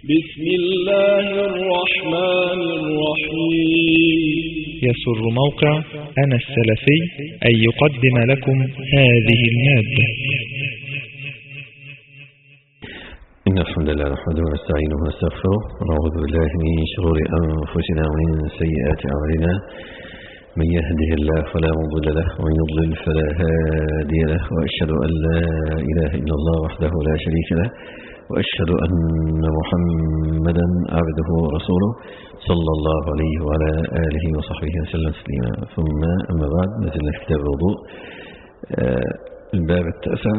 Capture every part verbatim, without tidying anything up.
بسم الله الرحمن الرحيم. يسر موقع أنا السلفي أن يقدم لكم هذه المادة. إن الحمد لله نحمده ونستعينه ونستغفره ونعوذ بالله من شرور أنفسنا ومن سيئات أعمالنا. من يهده الله فلا مضل له ومن يضلل فلا هادي له، وأشهد أن لا إله إلا الله وحده لا شريك له، وأشهد أن محمدا عبده ورسوله صلى الله عليه وعلى آله وصحبه وسلم تسليما. ثم أما بعد، نزلنا في كتاب الوضوء الباب التاسع.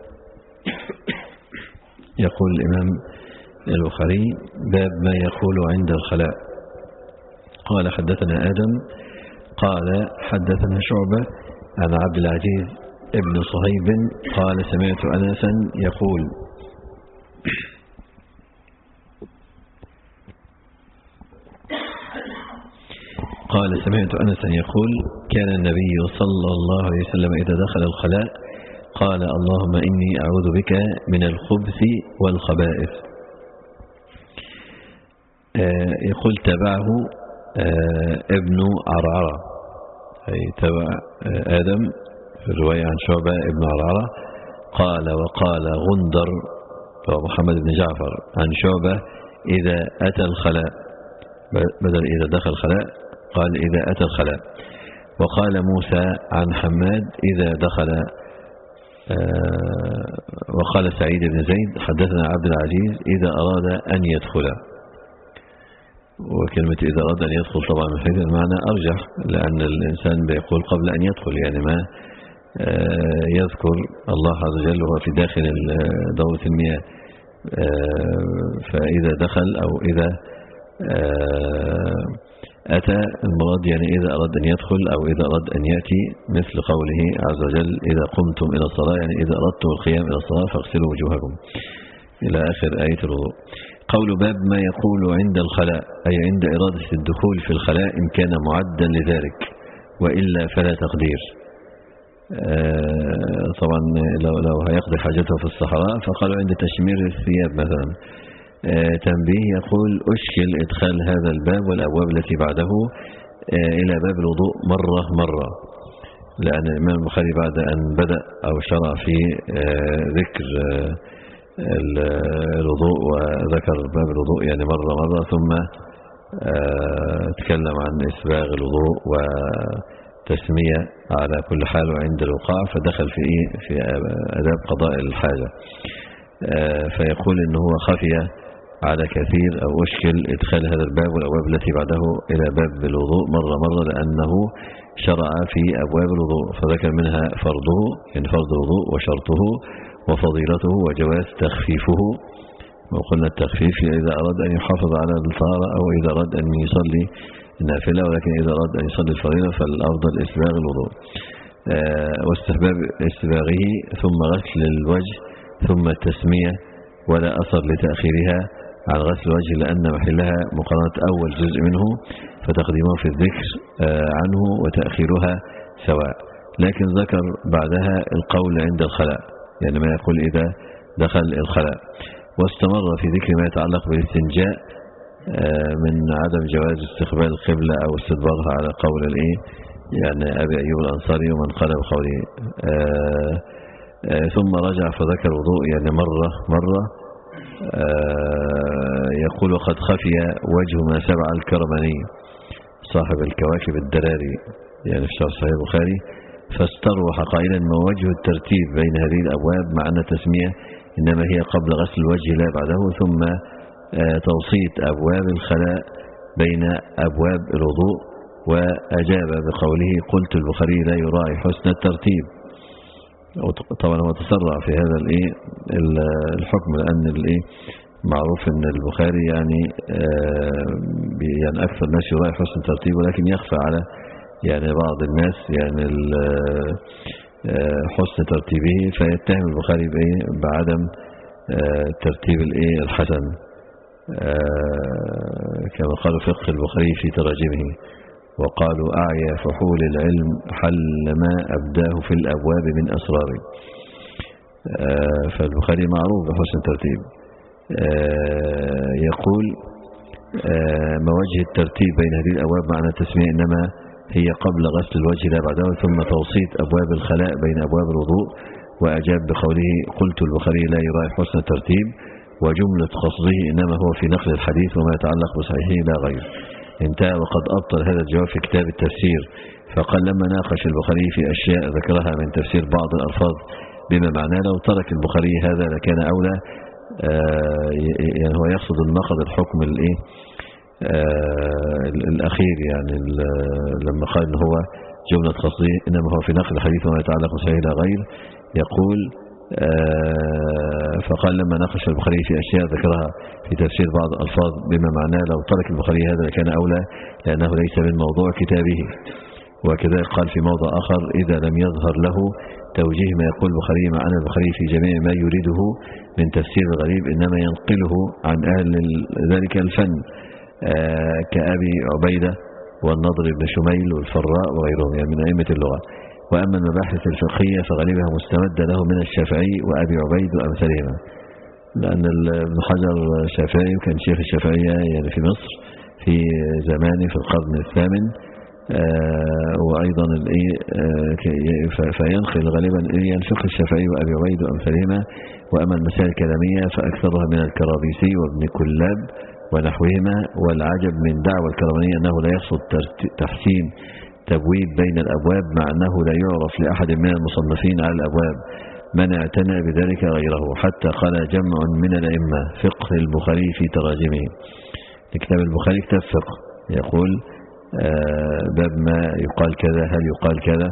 يقول الإمام البخاري: باب ما يقول عند الخلاء. قال: حدثنا آدم قال حدثنا شعبة عن عبد العزيز ابن صهيب قال: سمعت أنسا يقول: قال سمعت أنسا يقول: كان النبي صلى الله عليه وسلم إذا دخل الخلاء قال: اللهم إني أعوذ بك من الخبث والخبائث. آه يقول: تبعه آه ابن عرعرة، أي تبع آه آدم في الرواية عن شعبة ابن عرعرة. قال: وقال غندر محمد بن جعفر عن شعبة: إذا أتى الخلاء، بدل إذا دخل الخلاء قال إذا أتى الخلاء. وقال موسى عن حماد: إذا دخل. آه وقال سعيد بن زيد: حدثنا عبد العزيز إذا أراد أن يدخل. وكلمة إذا أراد أن يدخل طبعا من حيث المعنى أرجح، لأن الإنسان بيقول قبل أن يدخل، يعني ما آه يذكر الله عز وجل وهو في داخل دورة المياه. آه فإذا دخل أو إذا آه أتى، المراد يعني إذا أراد أن يدخل أو إذا أراد أن يأتي، مثل قوله عز وجل: إذا قمتم إلى الصلاة، يعني إذا أردتم القيام إلى الصلاة فاغسلوا وجوهكم، إلى آخر آية الوضوء. قول باب ما يقول عند الخلاء، أي عند إرادة الدخول في الخلاء إن كان معدا لذلك، وإلا فلا تقدير. آه طبعا لو, لو هيقضي حاجته في الصحراء فقالوا عند تشمير الثياب مثلا. آه تنبيه: يقول: أشكل إدخال هذا الباب والأبواب التي بعده آه إلى باب الوضوء مرة مرة، لأن الإمام البخاري بعد أن بدأ أو شرع في آه ذكر آه الوضوء وذكر باب الوضوء يعني مرة مرة، ثم آه تكلم عن إسباغ الوضوء وتسمية على كل حال وعند الوقاع، فدخل في إيه في آداب قضاء الحاجة. آه فيقول إنه هو خفي على كثير أو أشكل إدخال هذا الباب والأبواب التي بعده إلى باب الوضوء مرة مرة، لأنه شرع في أبواب الوضوء فذكر منها فرضه، يعني فرض الوضوء وشرطه وفضيلته وجواز تخفيفه. وقلنا التخفيف إذا أراد أن يحافظ على الطهارة أو إذا أراد أن يصلي النافلة، ولكن إذا أراد أن يصلي الفريضة فالأفضل إسباغ الوضوء. آه واستحباب إسباغه، ثم غسل الوجه، ثم التسمية، ولا أثر لتأخيرها عن غسل الوجه لأن محلها مقارنة أول جزء منه، فتقديمه في الذكر آه عنه وتأخيرها سواء. لكن ذكر بعدها القول عند الخلاء، يعني ما يقول إذا دخل الخلاء. واستمر في ذكر ما يتعلق بالاستنجاء آه من عدم جواز استقبال القبلة أو استدبارها على قول الإيه يعني أبي أيوب الأنصاري ومن قال بقوله. آه آه ثم رجع فذكر الوضوء يعني مرة مرة. آه يقول: وقد خفي وجه ما سبع الكرماني صاحب الكواكب الدراري، يعني في شرح صحيح البخاري، فاستروح قائلا: ما وجه الترتيب بين هذه الأبواب مع أن التسمية إنما هي قبل غسل الوجه لا بعده، ثم آه توسيط أبواب الخلاء بين أبواب الوضوء. وأجاب بقوله: قلت البخاري لا يراعي حسن الترتيب. طبعا هو تسرع في هذا الايه الحكم، لأن الايه معروف ان البخاري يعني آه يعني اكثر الناس يراعي حسن الترتيب، ولكن يخفى على يعني بعض الناس يعني آه حسن ترتيبه، فيتهم البخاري بايه بعدم آه ترتيب الايه الحسن، آه كما قالوا فقه البخاري في تراجمه، وقالوا: أعيا فحول العلم حل ما أبداه في الأبواب من أسرار. آه فالبخاري معروف بحسن ترتيب. يقول ما وجه الترتيب بين هذه الأبواب؟ معنى التسمية إنما هي قبل غسل الوجه لا بعده. ثم توسيط أبواب الخلاء بين أبواب الوضوء، وأجاب بقوله قلت البخاري لا يراعي حسن الترتيب، وجملة قصده إنما هو في نقل الحديث وما يتعلق بصحيحه لا غير. انتهى. وقد أبطل هذا الجواب في كتاب التفسير، فقال لما ناقش البخاري في أشياء ذكرها من تفسير بعض الألفاظ بما معناه لو ترك البخاري هذا لكان أولى. آه يعني هو يقصد النقض الحكم الايه آه الأخير، يعني لما قال إن هو جملة قصده إنما هو في نقل الحديث وما يتعلق بصحيحه لا غير. يقول آه فقال لما ناقش البخاري في أشياء ذكرها في تفسير بعض الألفاظ بما معناه لو ترك البخاري هذا لكان أولى، لأنه ليس من موضوع كتابه. وكذلك قال في موضع آخر إذا لم يظهر له توجيه ما يقول البخاري، مع أن البخاري في جميع ما يريده من تفسير الغريب إنما ينقله عن أهل ذلك الفن آه كأبي عبيدة والنضر بن شميل والفراء وغيرهم يعني من أئمة اللغة. وأما المباحث الفقهية فغالبها مستمدة له من الشافعي وأبي عبيد وأمثالهما، لأن ابن حجر شافعي وكان شيخ الشافعية يعني في مصر في زمانه في القرن الثامن. آه وأيضا آه فينقل غالبا ينفق الشافعي وأبي عبيد وأمثالهما. وأما المسائل الكلامية فأكثرها من الكرابيسي وابن كلاب ونحوهما. والعجب من دعوى الكرمانية أنه لا يقصد تحسين تبويب بين الأبواب، مع أنه لا يعرف لأحد من المصنفين على الأبواب من اعتنى بذلك غيره، حتى قال جمع من الأئمة فقه البخاري في تراجمه. كتاب البخاري كتاب فقه، يقول آه باب ما يقال كذا هل يقال كذا،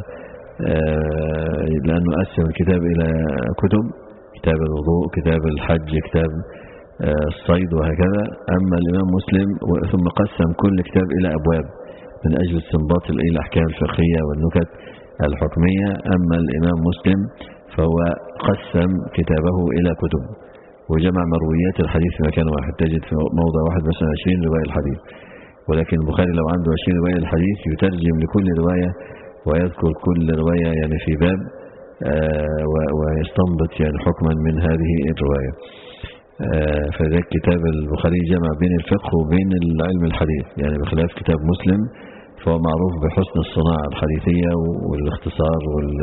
آه لأنه قسم الكتاب إلى كتب، كتاب الوضوء كتاب الحج كتاب آه الصيد وهكذا. أما الإمام مسلم ثم قسم كل كتاب إلى أبواب من أجل استنباط الأحكام الفقهية والنكت الحكمية. أما الإمام مسلم فهو قسم كتابه إلى كتب وجمع مرويات الحديث في مكان واحد. تجد في موضع واحد مثلا عشرين رواية الحديث، ولكن البخاري لو عنده عشرين رواية الحديث يترجم لكل رواية ويذكر كل رواية يعني في باب آه ويستنبط يعني حكما من هذه الرواية. آه فذلك كتاب البخاري جمع بين الفقه وبين العلم الحديث، يعني بخلاف كتاب مسلم فهو معروف بحسن الصناعة الحديثية والاختصار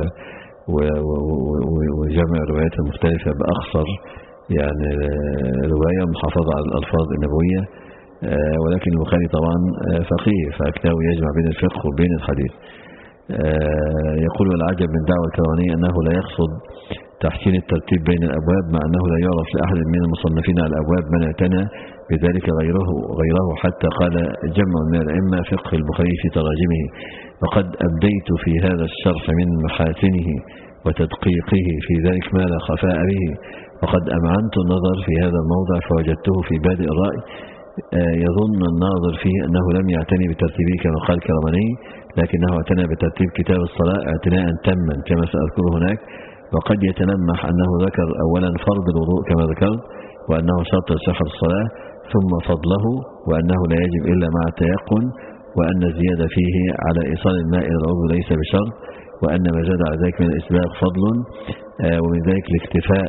وجمع الروايات المختلفة بأخصر يعني رواية محافظة على الألفاظ النبوية. آه ولكن البخاري طبعا فقيه فكتابه يجمع بين الفقه وبين الحديث. آه يقول والعجب من دعوة الكرمانية أنه لا يقصد تحسين الترتيب بين الأبواب، مع أنه لا يعرف لأحد من المصنفين على الأبواب من اعتنى بذلك غيره غيره حتى قال جمع من الأئمة فقه البخاري في تراجمه. وقد أبديت في هذا الشرح من محاسنه وتدقيقه في ذلك ما لا خفاء به، وقد أمعنت النظر في هذا الموضع فوجدته في بادئ الرأي يظن الناظر فيه أنه لم يعتني بترتيبه كما قال الكرماني، لكنه اعتنى بترتيب كتاب الصلاة اعتناء تاما كما سأذكره هناك. وقد يتلمح أنه ذكر أولا فرض الوضوء كما ذكرت، وأنه شرط صحة الصلاة، ثم فضله وأنه لا يجب إلا مع التيقن، وأن الزيادة فيه على إيصال الماء إلى العضو ليس بشرط، وأن ما زاد على ذلك من الإسباغ فضل، آه ومن ذلك الاكتفاء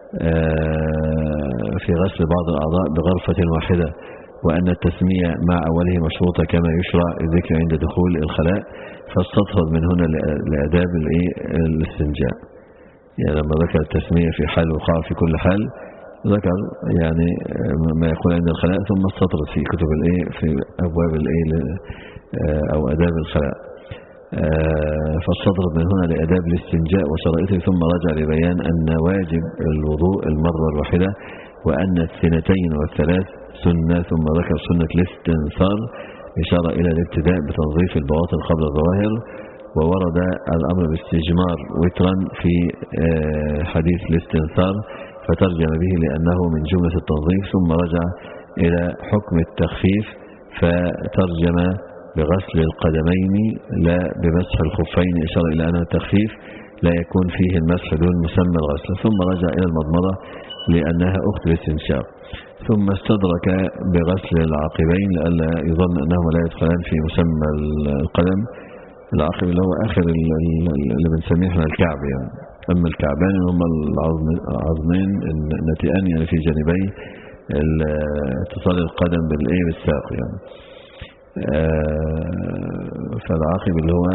آه في غسل بعض الأعضاء بغرفة واحدة، وأن التسمية مع أوله مشروطة كما يشرع الذكر عند دخول الخلاء. فاستطرد من هنا لآداب الاستنجاء، يعني لما ذكر التسمية في حال وقع في كل حال ذكر يعني ما يقول عند الخلاء، ثم استطرد في كتب الايه في أبواب الايه أو آداب الخلاء. فاستطرد من هنا لآداب الاستنجاء وشرائطه، ثم رجع لبيان أن واجب الوضوء المرة الواحدة، وأن السنتين والثلاث سنة، ثم ذكر سنة الاستنثار إشارة إلى الابتداء بتنظيف البواطن قبل الظواهر. وورد الأمر باستجمار وترا في حديث الاستنثار فترجم به لأنه من جملة التنظيف، ثم رجع إلى حكم التخفيف فترجم بغسل القدمين لا بمسح الخفين إشارة إلى أن التخفيف لا يكون فيه المسح دون مسمى الغسل، ثم رجع إلى المضمضة لأنها أخت الاستنشاق، ثم استدرك بغسل العقبين لئلا يظن أنهما لا يدخلان في مسمى القدم. العقب اللي هو آخر اللي بنسميه احنا الكعب يعني. أما الكعبان هم العظمين النتئان يعني في جانبي اتصال القدم بالايه بالساق يعني. فالعاقب اللي هو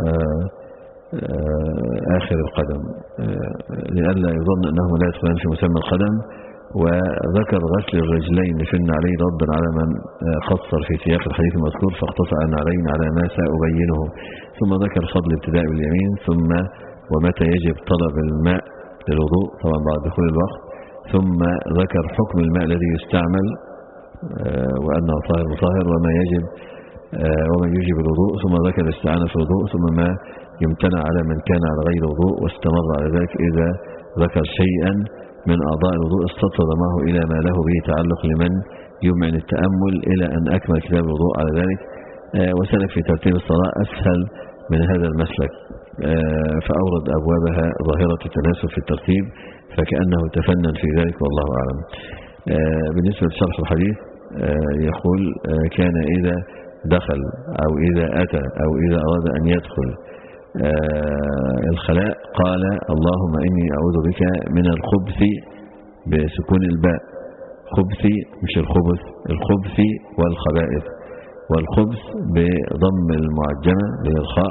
آخر القدم لئلا يظن أنه لا يدخلان في مسمى القدم. وذكر غسل الرجلين في النعلين ردا على من قصر في سياق الحديث المذكور فاقتصر النعلين على ما سأبينه. ثم ذكر فضل ابتداء باليمين، ثم ومتى يجب طلب الماء للوضوء طبعا بعد دخول الوقت، ثم ذكر حكم الماء الذي يستعمل وأنه طاهر مطهر وما يجب وما يجب الوضوء، ثم ذكر الاستعانة في الوضوء، ثم ما يمتنع على من كان على غير وضوء، واستمر على ذلك إذا ذكر شيئا من أعضاء الوضوء استطرد معه إلى ما له به تعلق لمن يمعن التأمل إلى أن أكمل كتاب الوضوء على ذلك. وسلك في ترتيب الصلاة أسهل من هذا المسلك، فأورد أبوابها ظاهرة التناسب في الترتيب فكأنه تفنن في ذلك والله أعلم. بالنسبة لشرح الحديث يقول كان إذا دخل أو إذا أتى أو إذا أراد أن يدخل الخلاء قال اللهم إني أعوذ بك من الخبث بسكون الباء، خبث مش الخبث، الخبث والخبائث، والخبث بضم المعجمة للخاء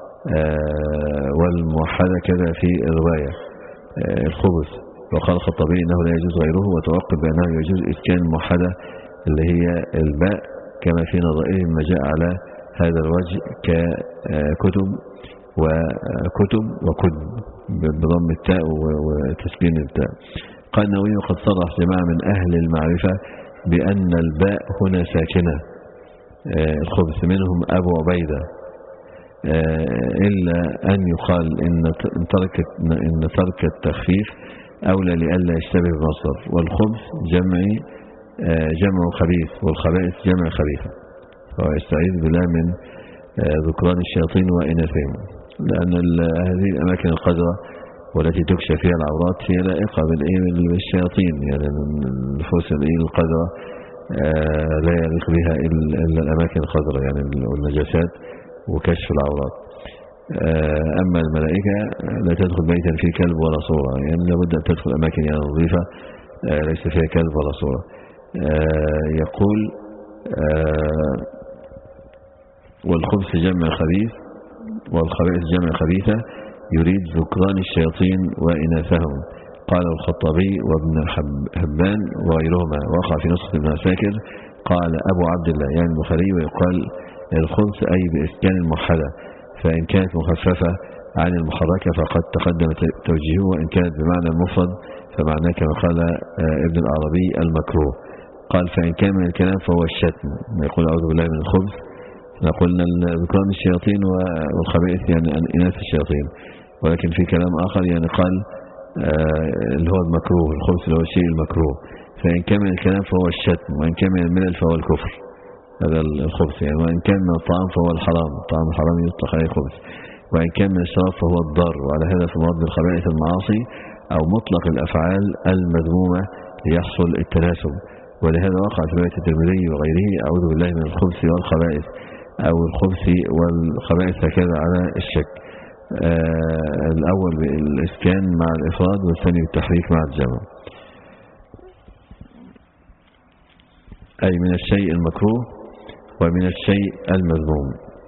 والموحدة كذا في الرواية الخبث. وقال الخطابي إنه لا يجوز غيره، وتوقف بأنه يجوز إسكان الموحدة اللي هي الباء كما في نظائره ما جاء على هذا الوجه ككتب وكتب وكتب بضم التاء وتسكين التاء. قال النووي وقد صرح جماعة من أهل المعرفة بأن الباء هنا ساكنة الخبث، منهم أبو عبيدة، إلا أن يقال إن ترك إن ترك التخفيف أولى لئلا يشتبه بمصدر، والخبث جمع جمع خبيث والخبائث جمع خبيثة، فهو يستعيذ بالله من ذكران الشياطين وإناثهم، لأن هذه الأماكن القذرة والتي تكشف فيها العورات هي لائقة بالشياطين، يعني النفوس القذرة لا يليق بها إلا الأماكن القذرة يعني والنجاسات وكشف العورات. أما الملائكة لا تدخل بيتا فيه كلب ولا صورة، يعني لابد أن تدخل أماكن يعني نظيفة ليس فيها كلب ولا صورة. يقول والخبث جمع خبيث والخبائث جمع خبيثة، يريد ذكران الشياطين وإناثهم. قال الخطابي وابن حبان وغيرهما، وقع في نسخة ابن عساكر قال أبو عبد الله يعني البخاري، ويقال الخبث أي بإسكان الموحدة، فإن كانت مخففة عن المحركة فقد تقدم توجيهه، وإن كانت بمعنى المفرد فمعناه كما قال ابن العربي المكروه. قال فإن كان من الكلام فهو الشتم، يقول أعوذ بالله من الخبث، نقول ذكران الشياطين والخبائث يعني إناث الشياطين، ولكن في كلام آخر يعني قال اللي هو المكروه، الخبث اللي هو الشيء المكروه، فإن كان من الكلام فهو الشتم، وإن كان من الملل فهو الكفر، هذا الخبث يعني، وإن كان من الطعام فهو الحرام، الطعام الحرام يطلق عليه خبث، وإن كان من الشراب فهو الضار. وعلى هذا في مرض الخبائث المعاصي أو مطلق الأفعال المذمومة ليحصل التناسب. ولهذا وقع في رواية الترمذي وغيره أعوذ بالله من الخبث والخبائث أو الخبث والخبائث هكذا على الشك، آه الأول بالإسكان مع الإفراد والثاني بالتحريك مع الجمع. أي من الشيء المكروه ومن الشيء المذموم،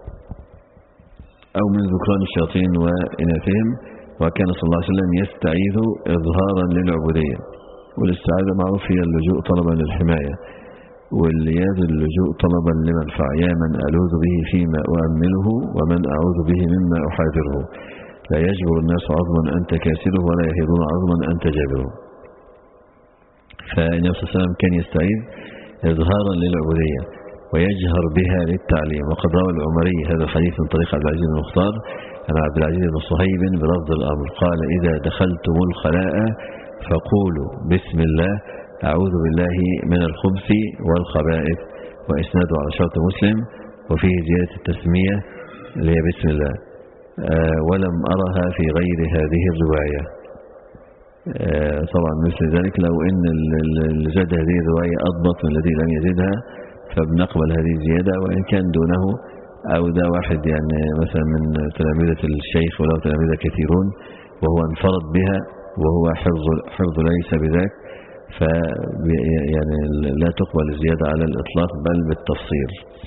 أو من ذكران الشياطين وإناثهم. وكان صلى الله عليه وسلم يستعيذ إظهارا للعبودية، والاستعاذة معروف هي اللجوء طلبا للحماية، واللياذ اللجوء طلبا لمنفع، يا من ألوذ به فيما أؤمله ومن أعوذ به مما أحاذره، لا يجبر الناس عظما أنت كاسره ولا يهيدون عظما أنت جابره. فالنبي صلى الله عليه وسلم كان يستعيذ إظهارا للعبودية ويجهر بها للتعليم. وقد روى العمري هذا الحديث من طريق عبد العزيز بن المختار عن عبد العزيز بن صهيب بلفظ الأمر قال إذا دخلتم الخلاء فقولوا بسم الله أعوذ بالله من الخبث والخبائث، وإسناده على شرط مسلم، وفيه زيادة التسمية اللي هي بسم الله، آه ولم أرها في غير هذه الرواية. آه طبعا مثل ذلك لو إن اللي زاد هذه الرواية أضبط من الذي لم يزدها فبنقبل هذه الزيادة، وإن كان دونه أو ده واحد يعني مثلا من تلاميذة الشيخ ولو تلاميذة كثيرون وهو انفرد بها وهو حفظ, حفظ ليس بذاك، ف يعني لا تقبل الزيادة على الإطلاق بل بالتفصيل.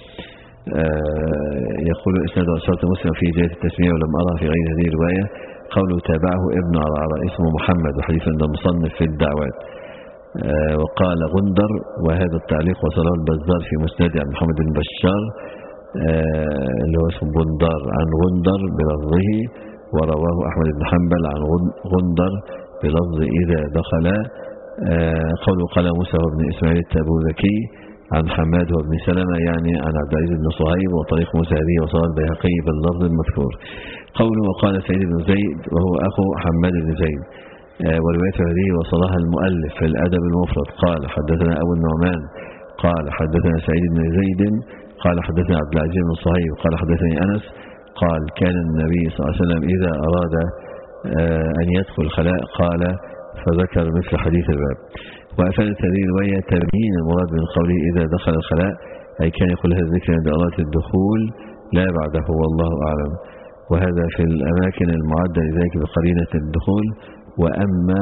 يقول إسناد شرط مسلم في جهة التسمية ولم أرى في غير هذه الرواية. قوله تابعه ابن عرعر اسمه محمد وحديث عند المصنف في الدعوات. وقال غندر، وهذا التعليق وصله البزار في مسند عن محمد بن بشار اللي هو اسمه بندار عن غندر بلفظه، ورواه أحمد بن حنبل عن غندر بلفظ إذا دخل. قوله قال موسى بن إسماعيل التبوذكي عن حماد وابن سلمة يعني عن عبد العزيز بن صهيب، وطريق موسى هذه وصلى البيهقي باللفظ المذكور. قوله وقال سعيد بن زيد وهو أخو حماد بن زيد، وروايته هذه وصلها المؤلف في الأدب المفرد. قال حدثنا أبو النعمان قال حدثنا سعيد بن زيد قال حدثنا عبد العزيز بن صهيب قال حدثني أنس قال كان النبي صلى الله عليه وسلم إذا أراد أن يدخل الخلاء قال، فذكر مثل حديث الباب. وأفادت هذه الرواية تبيين المراد من قوله إذا دخل الخلاء، أي كان يقول هذا الذكر عند أرادة الدخول لا بعده والله أعلم. وهذا في الأماكن المعدة لذلك بقرينة الدخول. وأما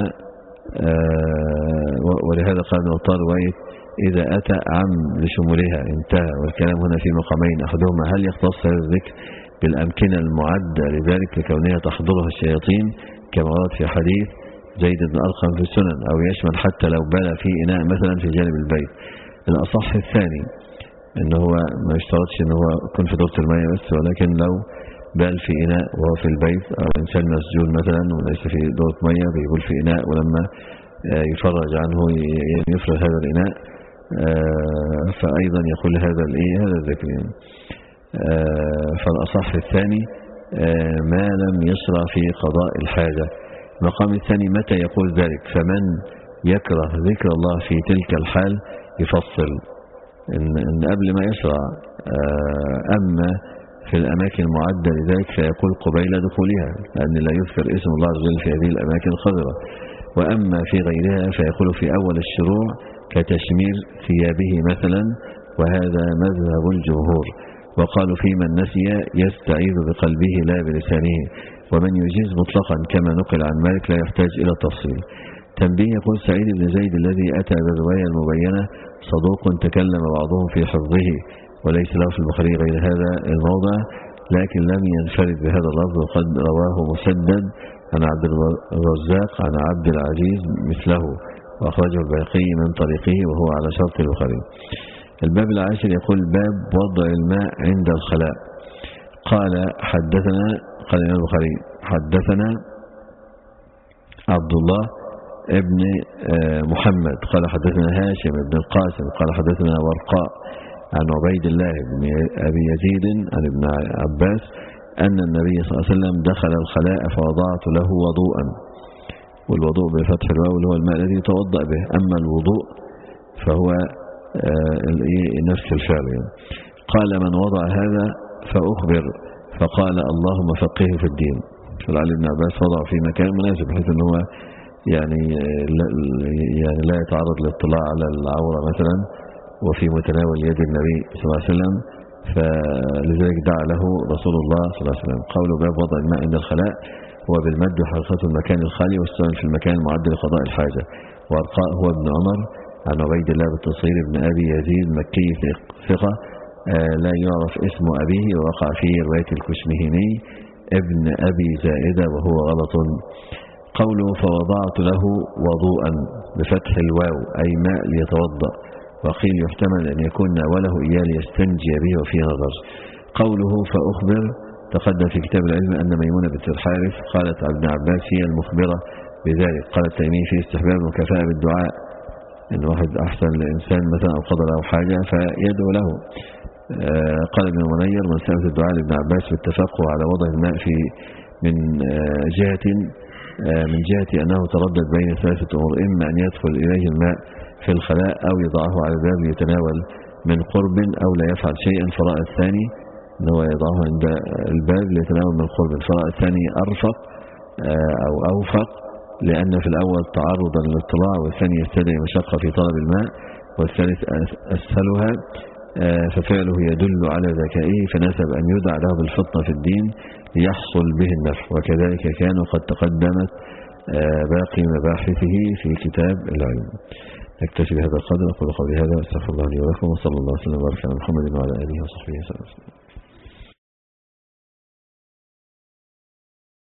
آه ولهذا قال ابن عطار رواية إذا أتى عم لشمولها انتهى. والكلام هنا في مقامين، أحدهما هل يختص هذا الذكر بالأمكنة المعدة لذلك لكونها تحضرها الشياطين كما ورد في حديث زيد بن أرقم في السنن، أو يشمل حتى لو بال في إناء مثلا في جانب البيت. الأصح الثاني إن هو ما يشترطش إن هو يكون في دورة المياه بس، ولكن لو بال في إناء وهو في البيت، أو إنسان مسجون مثلا وليس في دورة مياه بيقول في إناء، ولما يفرج عنه يفرغ هذا الإناء فأيضا يقول هذا الإيه هذا الذكر. فالأصح الثاني ما لم يشرع في قضاء الحاجة. المقام الثاني متى يقول ذلك، فمن يكره ذكر الله في تلك الحال يفصل إن, إن قبل ما يشرع. أما في الأماكن المعدة لذلك فيقول قبيل دخولها، لأن لا يذكر اسم الله عز وجل في هذه الأماكن الخضرة. وأما في غيرها فيقول في أول الشروع كتشمير ثيابه مثلا، وهذا مذهب الجمهور. وقالوا في من نسي يستعيذ بقلبه لا بلسانه، ومن يجيز مطلقا كما نقل عن مالك لا يحتاج إلى تفصيل. تنبيه يقول سعيد بن زيد الذي أتى بالرواية المبينة صدوق تكلم بعضهم في حفظه، وليس له في البخاري غير هذا الموضع، لكن لم ينفرد بهذا اللفظ، وقد رواه مسدد عن عبد الرزاق عن عبد العزيز مثله، وأخرجه البيهقي من طريقه وهو على شرط البخاري. الباب العاشر يقول باب وضع الماء عند الخلاء. قال حدثنا قال الإمام البخاري حدثنا عبد الله ابن محمد قال حدثنا هاشم بن القاسم قال حدثنا ورقاء عن عبيد الله بن أبي يزيد عن ابن عباس أن النبي صلى الله عليه وسلم دخل الخلاء فوضعت له وضوءا، والوضوء بفتح الواو اللي هو الماء الذي يتوضأ به، أما الوضوء فهو نفس الفعل. قال من وضع هذا فأخبر فقال اللهم فقهه في الدين. فلعل ابن عباس وضع في مكان مناسب بحيث أنه هو يعني لا, يعني لا يتعرض للاطلاع على العورة مثلا، وفي متناول يد النبي صلى الله عليه وسلم، فلذلك دعا له رسول الله صلى الله عليه وسلم. قوله باب وضع الماء عند الخلاء هو بالمد وحركة المكان الخالي والسؤال في المكان المعد لقضاء الحاجة. وارقاء هو ابن عمر عن عبيد الله بالتصغير ابن أبي يزيد مكي ثقة لا يعرف اسم أبيه، ووقع فيه رواية الكشمهيني ابن أبي زائدة وهو غلط. قوله فوضعت له وضوءا بفتح الواو أي ماء ليتوضأ، وقيل يحتمل أن يكون ناوله إياه ليستنجي به وفي نظر. قوله فأخبر تقدم في كتاب العلم أن ميمونة بنت الحارث قالت عن ابن عباس هي المخبرة بذلك. قال التيمي في استحباب المكافأة بالدعاء، إن واحد أحسن لإنسان مثلا أو قدر له حاجة فيدعو له. آه قال ابن المنير من سألت الدعاء لابن عباس بالتفقه على وضع الماء في من آه جهة آه من جهة أنه تردد بين ثلاثة أمور، إما أن يدخل إليه الماء في الخلاء أو يضعه على الباب ليتناول من قرب أو لا يفعل شيئا، فرأى الثاني أنه يضعه عند الباب ليتناول من قرب، فرأى الثاني أرفق آه أو أوفق، لأن في الأول تعرضا للاطلاع، والثاني يستدعي مشقة في طلب الماء، والثالث أسهلها، ففعله يدل على ذكائه فناسب أن يدعى له بالفطنة في الدين ليحصل به النفع. وكذلك كانوا قد تقدمت باقي مباحثه في كتاب العلم. نكتفي بهذا القدر. أقول قولي هذا واستغفر الله لي ولكم، وصلى الله وسلم وبارك على محمد وعلى آله وصحبه وسلم.